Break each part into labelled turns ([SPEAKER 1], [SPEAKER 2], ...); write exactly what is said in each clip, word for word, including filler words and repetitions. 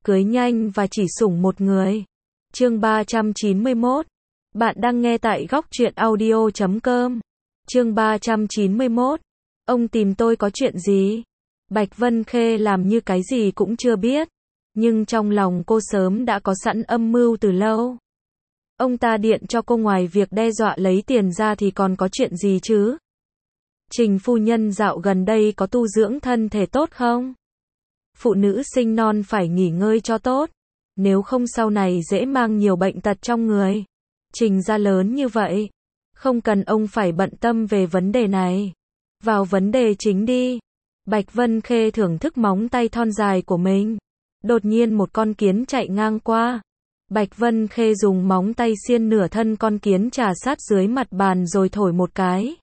[SPEAKER 1] cưới nhanh và chỉ sủng một người. Chương ba trăm chín mươi mốt. Bạn đang nghe tại góc truyện audio chấm com. Chương ba trăm chín mươi mốt. Ông tìm tôi có chuyện gì? Bạch Vân Khê làm như cái gì cũng chưa biết, nhưng trong lòng cô sớm đã có sẵn âm mưu từ lâu. Ông ta điện cho cô ngoài việc đe dọa lấy tiền ra thì còn có chuyện gì chứ? Trình phu nhân dạo gần đây có tu dưỡng thân thể tốt không? Phụ nữ sinh non phải nghỉ ngơi cho tốt, nếu không sau này dễ mang nhiều bệnh tật trong người. Trình gia lớn như vậy, không cần ông phải bận tâm về vấn đề này. Vào vấn đề chính đi. Bạch Vân Khê thưởng thức móng tay thon dài của mình. Đột nhiên một con kiến chạy ngang qua. Bạch Vân Khê dùng móng tay xiên nửa thân con kiến trà sát dưới mặt bàn rồi thổi một cái.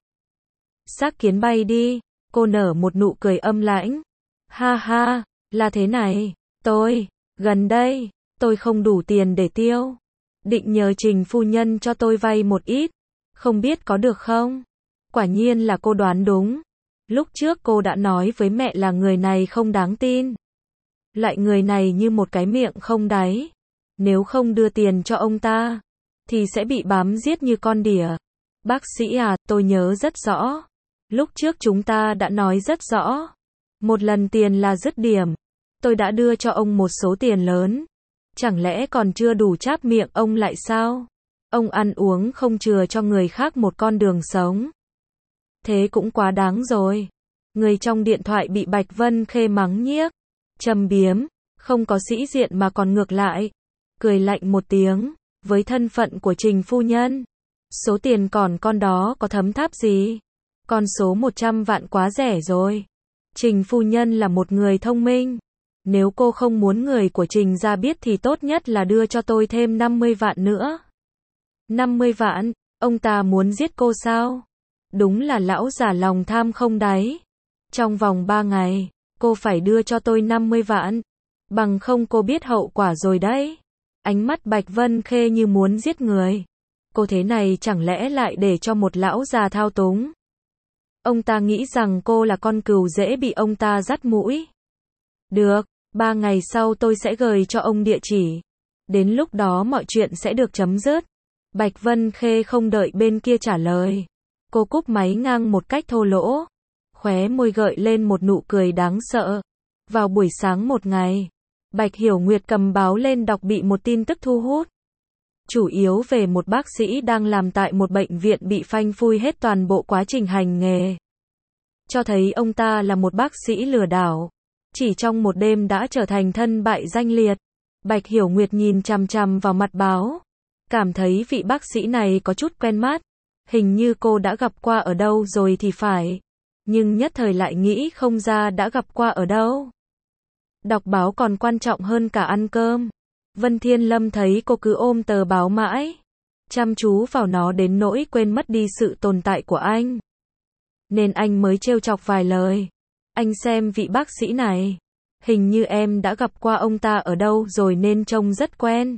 [SPEAKER 1] Xác kiến bay đi. Cô nở một nụ cười âm lãnh. Ha ha, là thế này, tôi, gần đây, tôi không đủ tiền để tiêu. Định nhờ Trình phu nhân cho tôi vay một ít. Không biết có được không? Quả nhiên là cô đoán đúng. Lúc trước cô đã nói với mẹ là người này không đáng tin. Loại người này như một cái miệng không đáy. Nếu không đưa tiền cho ông ta, thì sẽ bị bám giết như con đỉa. Bác sĩ à, tôi nhớ rất rõ. Lúc trước chúng ta đã nói rất rõ. Một lần tiền là dứt điểm. Tôi đã đưa cho ông một số tiền lớn. Chẳng lẽ còn chưa đủ cháp miệng ông lại sao? Ông ăn uống không chừa cho người khác một con đường sống. Thế cũng quá đáng rồi. Người trong điện thoại bị Bạch Vân Khê mắng nhiếc, châm biếm, không có sĩ diện mà còn ngược lại. Cười lạnh một tiếng, với thân phận của Trình phu nhân, số tiền còn con đó có thấm tháp gì? Con số một trăm vạn quá rẻ rồi. Trình phu nhân là một người thông minh. Nếu cô không muốn người của Trình gia biết thì tốt nhất là đưa cho tôi thêm năm mươi vạn nữa. năm mươi vạn? Ông ta muốn giết cô sao? Đúng là lão già lòng tham không đáy. Trong vòng ba ngày, cô phải đưa cho tôi năm mươi vạn. Bằng không cô biết hậu quả rồi đấy. Ánh mắt Bạch Vân Khê như muốn giết người. Cô thế này chẳng lẽ lại để cho một lão già thao túng? Ông ta nghĩ rằng cô là con cừu dễ bị ông ta dắt mũi. Được, ba ngày sau tôi sẽ gửi cho ông địa chỉ. Đến lúc đó mọi chuyện sẽ được chấm dứt. Bạch Vân Khê không đợi bên kia trả lời. Cô cúp máy ngang một cách thô lỗ. Khóe môi gợi lên một nụ cười đáng sợ. Vào buổi sáng một ngày, Bạch Hiểu Nguyệt cầm báo lên đọc bị một tin tức thu hút. Chủ yếu về một bác sĩ đang làm tại một bệnh viện bị phanh phui hết toàn bộ quá trình hành nghề. Cho thấy ông ta là một bác sĩ lừa đảo. Chỉ trong một đêm đã trở thành thân bại danh liệt. Bạch Hiểu Nguyệt nhìn chằm chằm vào mặt báo. Cảm thấy vị bác sĩ này có chút quen mắt. Hình như cô đã gặp qua ở đâu rồi thì phải. Nhưng nhất thời lại nghĩ không ra đã gặp qua ở đâu. Đọc báo còn quan trọng hơn cả ăn cơm. Vân Thiên Lâm thấy cô cứ ôm tờ báo mãi, chăm chú vào nó đến nỗi quên mất đi sự tồn tại của anh. Nên anh mới trêu chọc vài lời. Anh xem vị bác sĩ này. Hình như em đã gặp qua ông ta ở đâu rồi nên trông rất quen.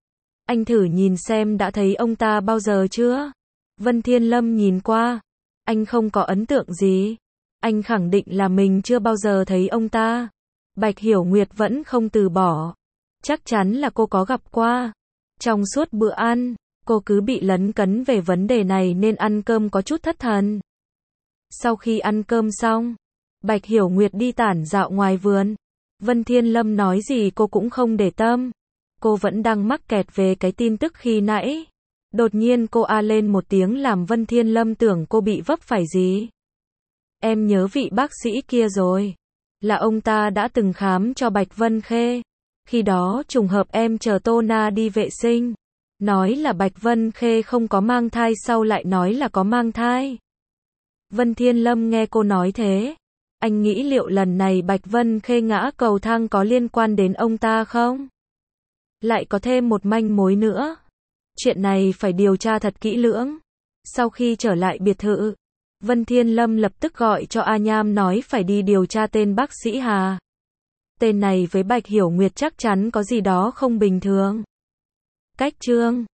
[SPEAKER 1] Anh thử nhìn xem đã thấy ông ta bao giờ chưa? Vân Thiên Lâm nhìn qua. Anh không có ấn tượng gì. Anh khẳng định là mình chưa bao giờ thấy ông ta. Bạch Hiểu Nguyệt vẫn không từ bỏ. Chắc chắn là cô có gặp qua. Trong suốt bữa ăn, cô cứ bị lấn cấn về vấn đề này nên ăn cơm có chút thất thần. Sau khi ăn cơm xong, Bạch Hiểu Nguyệt đi tản dạo ngoài vườn. Vân Thiên Lâm nói gì cô cũng không để tâm. Cô vẫn đang mắc kẹt về cái tin tức khi nãy. Đột nhiên cô a lên một tiếng làm Vân Thiên Lâm tưởng cô bị vấp phải gì. Em nhớ vị bác sĩ kia rồi. Là ông ta đã từng khám cho Bạch Vân Khê. Khi đó trùng hợp em chờ Tô Na đi vệ sinh. Nói là Bạch Vân Khê không có mang thai sau lại nói là có mang thai. Vân Thiên Lâm nghe cô nói thế. Anh nghĩ liệu lần này Bạch Vân Khê ngã cầu thang có liên quan đến ông ta không? Lại có thêm một manh mối nữa. Chuyện này phải điều tra thật kỹ lưỡng. Sau khi trở lại biệt thự, Vân Thiên Lâm lập tức gọi cho A Nham nói phải đi điều tra tên bác sĩ Hà. Tên này với Bạch Hiểu Nguyệt chắc chắn có gì đó không bình thường. Cách chương